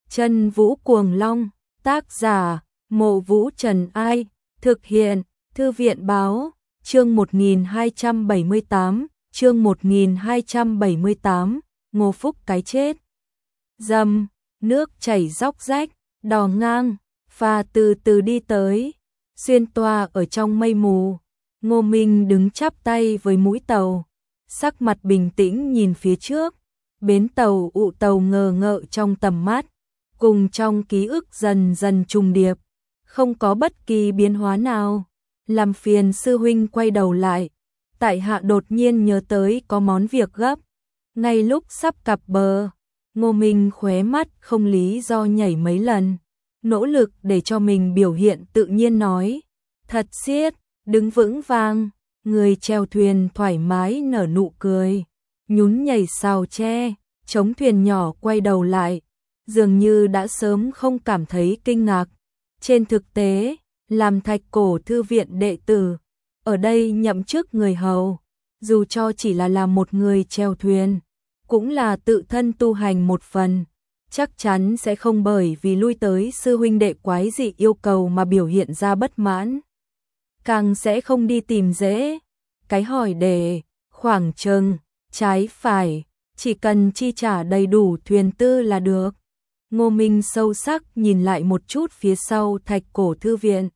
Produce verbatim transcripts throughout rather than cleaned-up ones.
Chân Vũ Cuồng Long, tác giả, Mộ Vũ Trần Ai, thực hiện, Thư viện Báo, chương một nghìn hai trăm bảy mươi tám, chương một nghìn hai trăm bảy mươi tám, Ngô Phúc cái chết. Dầm, nước chảy róc rách, đò ngang, phà từ từ đi tới, xuyên toa ở trong mây mù. Ngô Minh đứng chắp tay với mũi tàu, sắc mặt bình tĩnh nhìn phía trước, bến tàu ụ tàu ngờ ngợ trong tầm mắt, cùng trong ký ức dần dần trùng điệp, không có bất kỳ biến hóa nào. Làm phiền sư huynh quay đầu lại, tại hạ đột nhiên nhớ tới có món việc gấp. Ngay lúc sắp cập bờ, Ngô Minh khóe mắt không lý do nhảy mấy lần, nỗ lực để cho mình biểu hiện tự nhiên nói, thật xiết, đứng vững vàng. Người chèo thuyền thoải mái nở nụ cười, nhún nhảy sào tre, chống thuyền nhỏ quay đầu lại, dường như đã sớm không cảm thấy kinh ngạc. Trên thực tế, làm Thạch Cổ thư viện đệ tử, ở đây nhậm chức người hầu, dù cho chỉ là làm một người chèo thuyền, cũng là tự thân tu hành một phần, chắc chắn sẽ không bởi vì lui tới sư huynh đệ quái dị yêu cầu mà biểu hiện ra bất mãn. Càng sẽ không đi tìm dễ, cái hỏi đề, khoảng trừng, trái phải, chỉ cần chi trả đầy đủ thuyền tư là được. Ngô Minh sâu sắc nhìn lại một chút phía sau Thạch Cổ thư viện.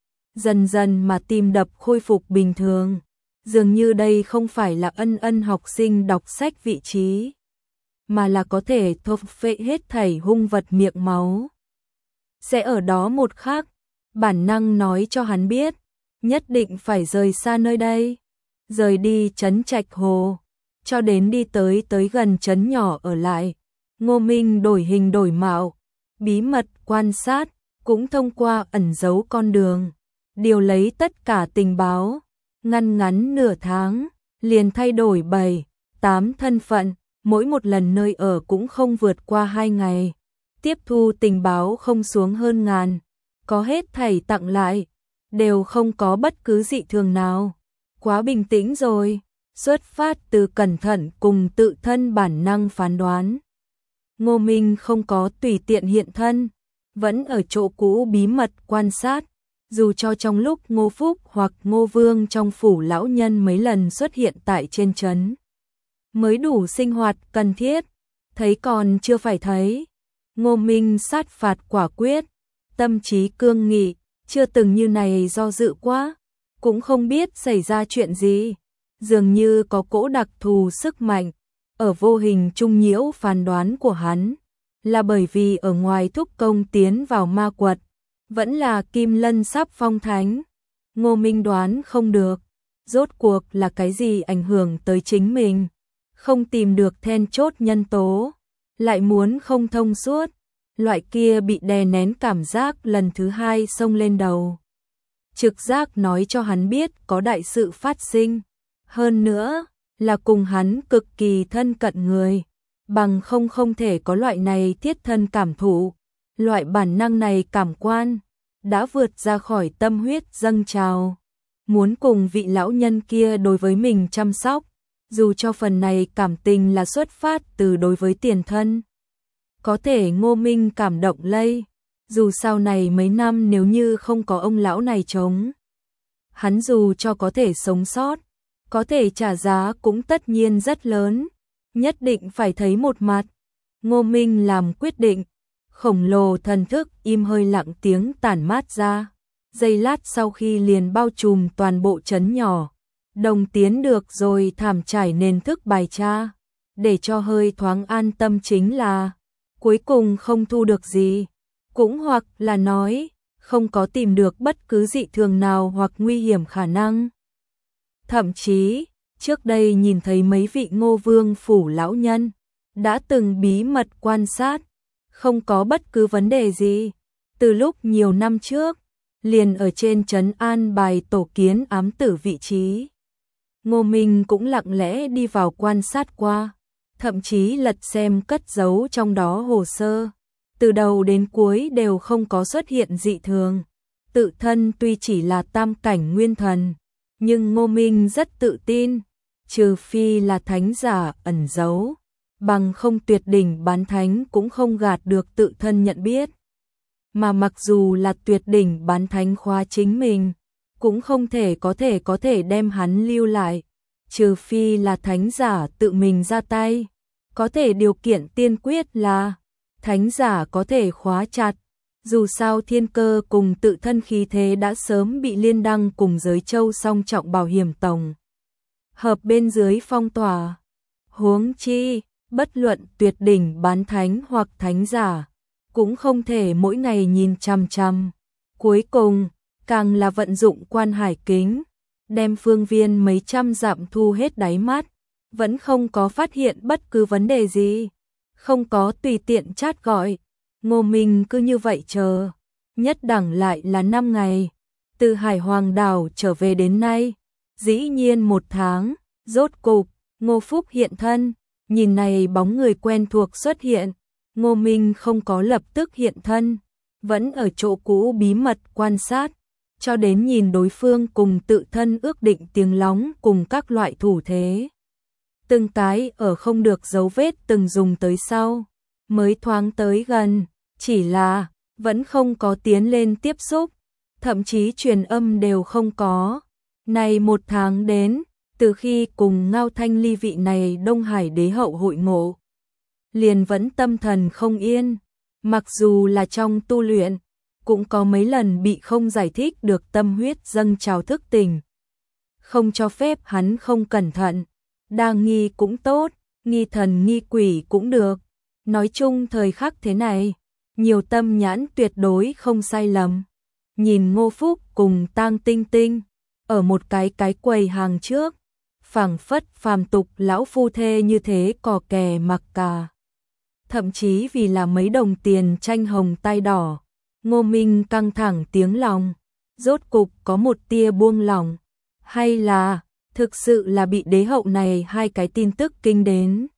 Dần dần mà tim đập khôi phục bình thường, dường như đây không phải là ân ân học sinh đọc sách vị trí, mà là có thể thôn phệ hết thảy hung vật miệng máu. Sẽ ở đó một khắc, bản năng nói cho hắn biết, nhất định phải rời xa nơi đây, rời đi trấn Trạch Hồ, cho đến đi tới tới gần trấn nhỏ ở lại. Ngô Minh đổi hình đổi mạo, bí mật quan sát, cũng thông qua ẩn giấu con đường, điều lấy tất cả tình báo, ngăn ngắn nửa tháng, liền thay đổi bảy, tám thân phận, mỗi một lần nơi ở cũng không vượt qua hai ngày, tiếp thu tình báo không xuống hơn ngàn, có hết thảy tặng lại, đều không có bất cứ dị thường nào. Quá bình tĩnh rồi, xuất phát từ cẩn thận cùng tự thân bản năng phán đoán. Ngô Minh không có tùy tiện hiện thân, vẫn ở chỗ cũ bí mật quan sát, dù cho trong lúc Ngô Phúc hoặc Ngô Vương trong phủ lão nhân mấy lần xuất hiện tại trên trấn, mới đủ sinh hoạt cần thiết, thấy còn chưa phải thấy. Ngô Minh sát phạt quả quyết, tâm trí cương nghị, chưa từng như này do dự quá, cũng không biết xảy ra chuyện gì, dường như có cỗ đặc thù sức mạnh ở vô hình trung nhiễu phán đoán của hắn, là bởi vì ở ngoài thúc công tiến vào ma quật, vẫn là Kim Lân sắp phong thánh. Ngô Minh đoán không được, rốt cuộc là cái gì ảnh hưởng tới chính mình, không tìm được then chốt nhân tố, lại muốn không thông suốt, loại kia bị đè nén cảm giác lần thứ hai xông lên đầu. Trực giác nói cho hắn biết có đại sự phát sinh, hơn nữa là cùng hắn cực kỳ thân cận người, bằng không không thể có loại này thiết thân cảm thụ, loại bản năng này cảm quan, đã vượt ra khỏi tâm huyết dâng trào, muốn cùng vị lão nhân kia đối với mình chăm sóc, dù cho phần này cảm tình là xuất phát từ đối với tiền thân. Có thể Ngô Minh cảm động lây, dù sau này mấy năm nếu như không có ông lão này chống, hắn dù cho có thể sống sót, có thể trả giá cũng tất nhiên rất lớn, nhất định phải thấy một mặt. Ngô Minh làm quyết định, khổng lồ thần thức im hơi lặng tiếng tản mát ra, giây lát sau khi liền bao trùm toàn bộ trấn nhỏ, đồng tiến được rồi thảm trải nền thức bài tra, để cho hơi thoáng an tâm chính là, cuối cùng không thu được gì, cũng hoặc là nói, không có tìm được bất cứ dị thường nào hoặc nguy hiểm khả năng. Thậm chí, trước đây nhìn thấy mấy vị Ngô Vương phủ lão nhân, đã từng bí mật quan sát, không có bất cứ vấn đề gì. Từ lúc nhiều năm trước, liền ở trên trấn an bài tổ kiến ám tử vị trí. Ngô Minh cũng lặng lẽ đi vào quan sát qua, thậm chí lật xem cất giấu trong đó hồ sơ. Từ đầu đến cuối đều không có xuất hiện dị thường. Tự thân tuy chỉ là tam cảnh nguyên thần, nhưng Ngô Minh rất tự tin, trừ phi là thánh giả ẩn giấu, bằng không tuyệt đỉnh bán thánh cũng không gạt được tự thân nhận biết. Mà mặc dù là tuyệt đỉnh bán thánh khóa chính mình, cũng không thể có thể có thể đem hắn lưu lại, trừ phi là thánh giả tự mình ra tay. Có thể điều kiện tiên quyết là thánh giả có thể khóa chặt. Dù sao thiên cơ cùng tự thân khí thế đã sớm bị Liên Đăng cùng giới châu song trọng bảo hiểm tổng hợp bên dưới phong tỏa. Huống chi, bất luận tuyệt đỉnh bán thánh hoặc thánh giả, cũng không thể mỗi ngày nhìn chằm chằm. Cuối cùng, càng là vận dụng quan hải kính, đem phương viên mấy trăm dặm thu hết đáy mắt, vẫn không có phát hiện bất cứ vấn đề gì, không có tùy tiện chat gọi. Ngô Minh cứ như vậy chờ, nhất đẳng lại là năm ngày, từ Hải Hoàng đảo trở về đến nay, dĩ nhiên một tháng, rốt cục, Ngô Phúc hiện thân, nhìn này bóng người quen thuộc xuất hiện, Ngô Minh không có lập tức hiện thân, vẫn ở chỗ cũ bí mật quan sát, cho đến nhìn đối phương cùng tự thân ước định tiếng lóng cùng các loại thủ thế. Từng cái ở không được dấu vết từng dùng tới sau, mới thoáng tới gần, chỉ là vẫn không có tiến lên tiếp xúc, thậm chí truyền âm đều không có. Này một tháng đến, từ khi cùng Ngao Thanh Ly vị này Đông Hải đế hậu hội ngộ, liền vẫn tâm thần không yên, mặc dù là trong tu luyện, cũng có mấy lần bị không giải thích được tâm huyết dâng trào thức tỉnh. Không cho phép hắn không cẩn thận, đa nghi cũng tốt, nghi thần nghi quỷ cũng được. Nói chung thời khắc thế này, nhiều tâm nhãn tuyệt đối không sai lầm. Nhìn Ngô Phúc cùng Tang Tinh Tinh, ở một cái cái quầy hàng trước, phảng phất phàm tục lão phu thê như thế cò kè mặc cả. Thậm chí vì là mấy đồng tiền tranh hồng tai đỏ, Ngô Minh căng thẳng tiếng lòng, rốt cục có một tia buông lỏng, hay là thực sự là bị đế hậu này hai cái tin tức kinh đến.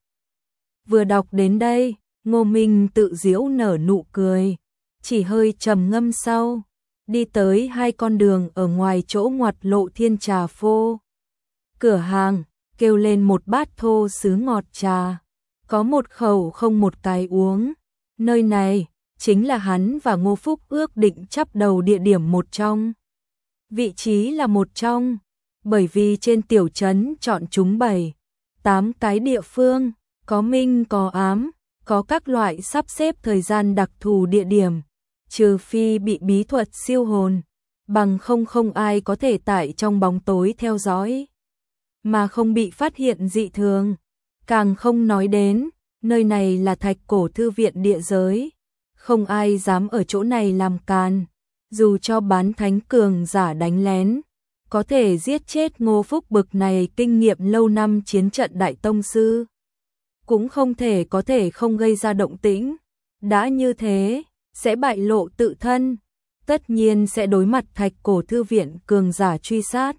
Vừa đọc đến đây, Ngô Minh tự giễu nở nụ cười, chỉ hơi trầm ngâm sau, đi tới hai con đường ở ngoài chỗ ngoặt lộ Thiên Trà Phô. Cửa hàng, kêu lên một bát thô sứ ngọt trà, có một khẩu không một cái uống. Nơi này, chính là hắn và Ngô Phúc ước định chắp đầu địa điểm một trong. Vị trí là một trong, bởi vì trên tiểu trấn chọn chúng bảy, tám cái địa phương, có minh có ám, có các loại sắp xếp thời gian đặc thù địa điểm, trừ phi bị bí thuật siêu hồn, bằng không không ai có thể tại trong bóng tối theo dõi, mà không bị phát hiện dị thường. Càng không nói đến, nơi này là Thạch Cổ Thư viện địa giới, không ai dám ở chỗ này làm càn, dù cho bán thánh cường giả đánh lén, có thể giết chết Ngô Phúc bực này kinh nghiệm lâu năm chiến trận đại tông sư, cũng không thể có thể không gây ra động tĩnh. Đã như thế, sẽ bại lộ tự thân, tất nhiên sẽ đối mặt Thạch Cổ Thư viện cường giả truy sát.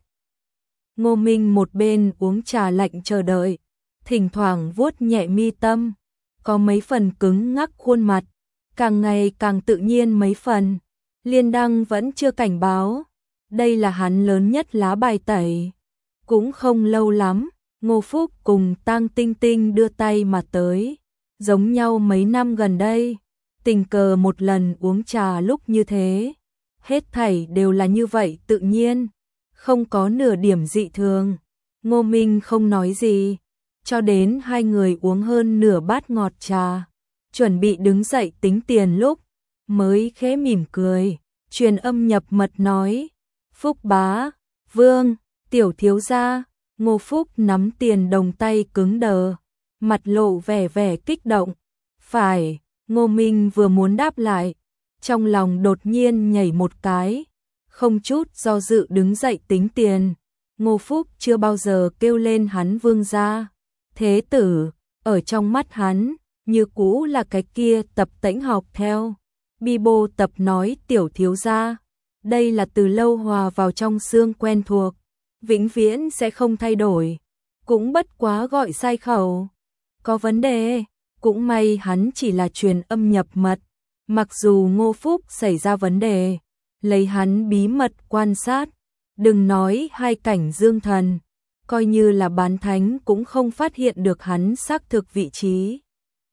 Ngô Minh một bên uống trà lạnh chờ đợi, thỉnh thoảng vuốt nhẹ mi tâm, có mấy phần cứng ngắc khuôn mặt, càng ngày càng tự nhiên mấy phần. Liên Đăng vẫn chưa cảnh báo, đây là hắn lớn nhất lá bài tẩy. Cũng không lâu lắm, Ngô Phúc cùng Tang Tinh Tinh đưa tay mà tới, giống nhau mấy năm gần đây, tình cờ một lần uống trà lúc như thế, hết thảy đều là như vậy tự nhiên, không có nửa điểm dị thường. Ngô Minh không nói gì, cho đến hai người uống hơn nửa bát ngọt trà, chuẩn bị đứng dậy tính tiền lúc, mới khẽ mỉm cười, truyền âm nhập mật nói, Phúc bá, Vương, tiểu thiếu gia. Ngô Phúc nắm tiền đồng tay cứng đờ, mặt lộ vẻ vẻ kích động. Phải, Ngô Minh vừa muốn đáp lại, trong lòng đột nhiên nhảy một cái, không chút do dự đứng dậy tính tiền. Ngô Phúc chưa bao giờ kêu lên hắn vương gia, thế tử, ở trong mắt hắn, như cũ là cái kia tập tễnh học theo. Bibo tập nói tiểu thiếu gia, đây là từ lâu hòa vào trong xương quen thuộc, vĩnh viễn sẽ không thay đổi, cũng bất quá gọi sai khẩu. Có vấn đề, cũng may hắn chỉ là truyền âm nhập mật, mặc dù Ngô Phúc xảy ra vấn đề, lấy hắn bí mật quan sát, đừng nói hai cảnh dương thần, coi như là bán thánh cũng không phát hiện được hắn xác thực vị trí.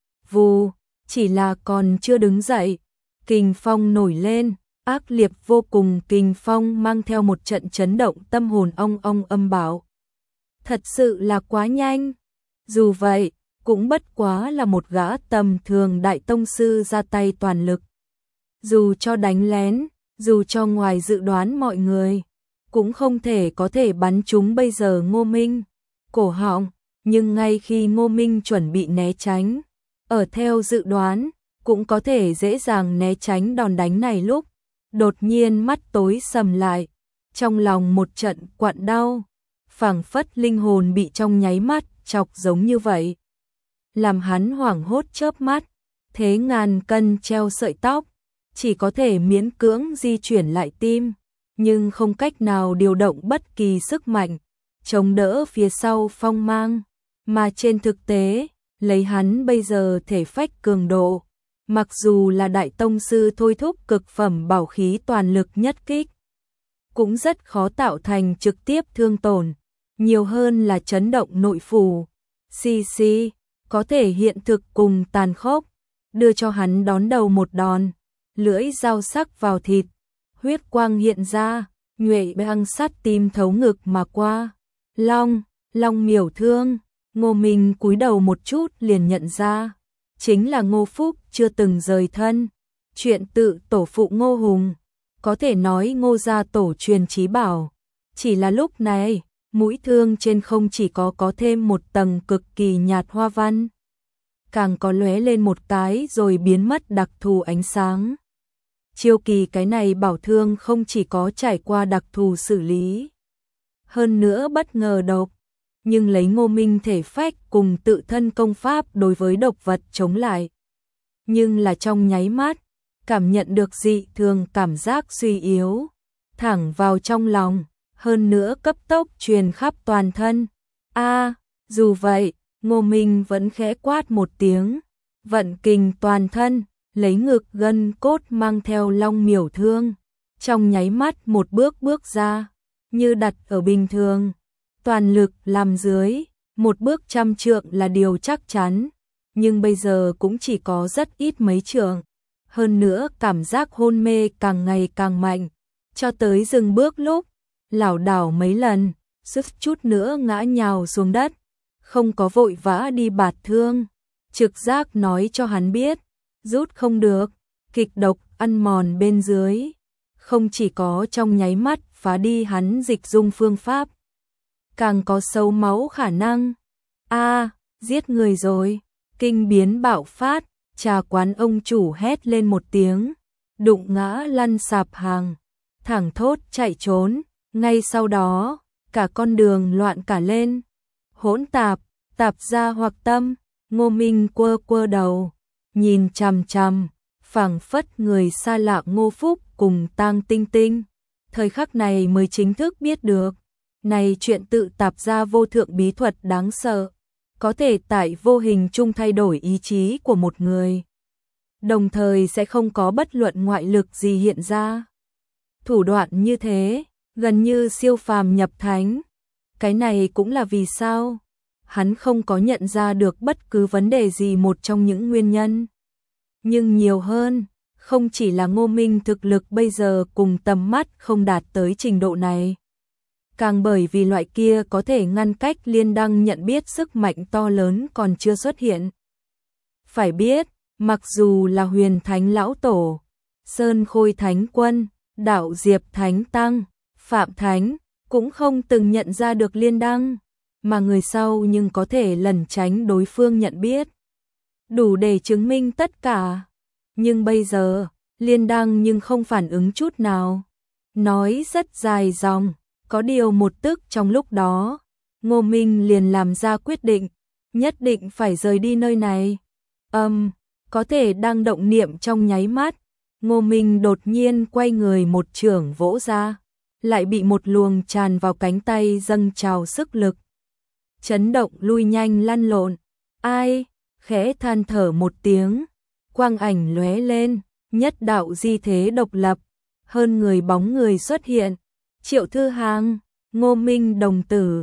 Vù, chỉ là còn chưa đứng dậy, kình phong nổi lên, ác liệt vô cùng, kình phong mang theo một trận chấn động tâm hồn ong ong âm bạo. Thật sự là quá nhanh. Dù vậy, cũng bất quá là một gã tầm thường đại tông sư ra tay toàn lực. Dù cho đánh lén, dù cho ngoài dự đoán mọi người, cũng không thể có thể bắn trúng bây giờ Ngô Minh cổ họng, nhưng ngay khi Ngô Minh chuẩn bị né tránh, ở theo dự đoán, cũng có thể dễ dàng né tránh đòn đánh này lúc, đột nhiên mắt tối sầm lại, trong lòng một trận quặn đau, phảng phất linh hồn bị trong nháy mắt chọc giống như vậy. Làm hắn hoảng hốt chớp mắt, thế ngàn cân treo sợi tóc, chỉ có thể miễn cưỡng di chuyển lại tim, nhưng không cách nào điều động bất kỳ sức mạnh, chống đỡ phía sau phong mang, mà trên thực tế, lấy hắn bây giờ thể phách cường độ, mặc dù là đại tông sư thôi thúc cực phẩm bảo khí toàn lực nhất kích, cũng rất khó tạo thành trực tiếp thương tổn, nhiều hơn là chấn động nội phủ. Xì xì, có thể hiện thực cùng tàn khốc, đưa cho hắn đón đầu một đòn, lưỡi dao sắc vào thịt, huyết quang hiện ra, nhuệ băng sắt tim thấu ngực mà qua. Long, Long miểu thương, Ngô Minh cúi đầu một chút liền nhận ra, chính là Ngô Phúc chưa từng rời thân, chuyện tự tổ phụ Ngô Hùng, có thể nói Ngô gia tổ truyền chí bảo, chỉ là lúc này, mũi thương trên không chỉ có có thêm một tầng cực kỳ nhạt hoa văn, càng có lóe lên một cái rồi biến mất đặc thù ánh sáng. Chiêu kỳ cái này bảo thương không chỉ có trải qua đặc thù xử lý, hơn nữa bất ngờ độc, nhưng lấy Ngô Minh thể phách cùng tự thân công pháp đối với độc vật chống lại. Nhưng là trong nháy mắt, cảm nhận được dị thường cảm giác suy yếu, thẳng vào trong lòng, hơn nữa cấp tốc truyền khắp toàn thân. A, à, dù vậy, Ngô Minh vẫn khẽ quát một tiếng, vận kình toàn thân, lấy ngực gân cốt mang theo long miểu thương, trong nháy mắt một bước bước ra, như đặt ở bình thường, toàn lực làm dưới, một bước trăm trượng là điều chắc chắn, nhưng bây giờ cũng chỉ có rất ít mấy trượng, hơn nữa cảm giác hôn mê càng ngày càng mạnh, cho tới dừng bước lúc, lảo đảo mấy lần, suýt chút nữa ngã nhào xuống đất, không có vội vã đi bạt thương, trực giác nói cho hắn biết, rút không được, kịch độc ăn mòn bên dưới, không chỉ có trong nháy mắt phá đi hắn dịch dung phương pháp, càng có sâu máu khả năng. A, à, giết người rồi, kinh biến bạo phát, trà quán ông chủ hét lên một tiếng, đụng ngã lăn sạp hàng, thẳng thốt chạy trốn, ngay sau đó, cả con đường loạn cả lên, hỗn tạp, tạp ra hoặc tâm, Ngô Minh quơ quơ đầu, nhìn chằm chằm, phảng phất người xa lạ Ngô Phúc cùng Tang Tinh Tinh, thời khắc này mới chính thức biết được, này chuyện tự tạp ra vô thượng bí thuật đáng sợ, có thể tại vô hình chung thay đổi ý chí của một người, đồng thời sẽ không có bất luận ngoại lực gì hiện ra. Thủ đoạn như thế, gần như siêu phàm nhập thánh, cái này cũng là vì sao hắn không có nhận ra được bất cứ vấn đề gì một trong những nguyên nhân. Nhưng nhiều hơn, không chỉ là Ngô Minh thực lực bây giờ cùng tầm mắt không đạt tới trình độ này, càng bởi vì loại kia có thể ngăn cách liên đăng nhận biết sức mạnh to lớn còn chưa xuất hiện. Phải biết, mặc dù là Huyền Thánh Lão Tổ, Sơn Khôi Thánh Quân, Đạo Diệp Thánh Tăng, Phạm Thánh, cũng không từng nhận ra được liên đăng, mà người sau nhưng có thể lẩn tránh đối phương nhận biết, đủ để chứng minh tất cả. Nhưng bây giờ, liên đăng nhưng không phản ứng chút nào, nói rất dài dòng, có điều một tức trong lúc đó, Ngô Minh liền làm ra quyết định, nhất định phải rời đi nơi này. Âm, um, có thể đang động niệm trong nháy mắt, Ngô Minh đột nhiên quay người một chưởng vỗ ra, lại bị một luồng tràn vào cánh tay dâng trào sức lực. Chấn động lui nhanh lăn lộn, ai, khẽ than thở một tiếng, quang ảnh lóe lên, nhất đạo di thế độc lập, hơn người bóng người xuất hiện, Triệu Thư Hàng, Ngô Minh đồng tử,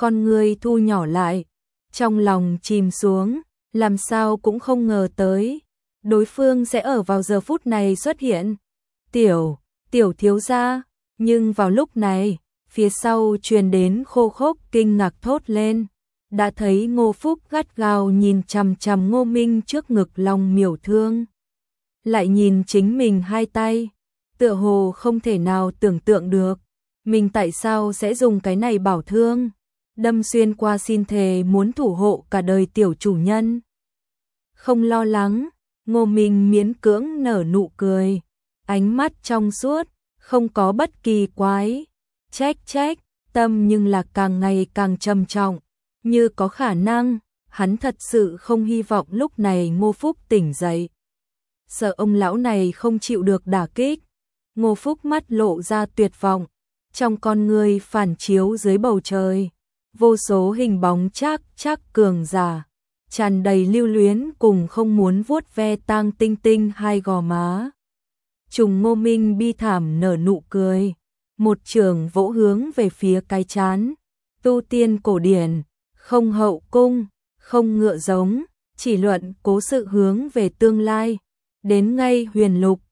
con ngươi thu nhỏ lại, trong lòng chìm xuống, làm sao cũng không ngờ tới, đối phương sẽ ở vào giờ phút này xuất hiện. Tiểu, tiểu thiếu gia, nhưng vào lúc này, phía sau truyền đến khô khốc kinh ngạc thốt lên, đã thấy Ngô Phúc gắt gao nhìn chằm chằm Ngô Minh trước ngực lòng miểu thương. Lại nhìn chính mình hai tay, tựa hồ không thể nào tưởng tượng được, mình tại sao sẽ dùng cái này bảo thương, đâm xuyên qua xin thề muốn thủ hộ cả đời tiểu chủ nhân. Không lo lắng, Ngô Minh miễn cưỡng nở nụ cười, ánh mắt trong suốt, không có bất kỳ quái, trách trách, tâm nhưng là càng ngày càng trầm trọng, như có khả năng, hắn thật sự không hy vọng lúc này Ngô Phúc tỉnh dậy. Sợ ông lão này không chịu được đả kích, Ngô Phúc mắt lộ ra tuyệt vọng, trong con người phản chiếu dưới bầu trời, vô số hình bóng chắc chắc cường giả, tràn đầy lưu luyến cùng không muốn vuốt ve Tang Tinh Tinh hai gò má. Trùng Ngô Minh bi thảm nở nụ cười, một trường vỗ hướng về phía cái chán, tu tiên cổ điển, không hậu cung, không ngựa giống, chỉ luận cố sự hướng về tương lai, đến ngay huyền lục,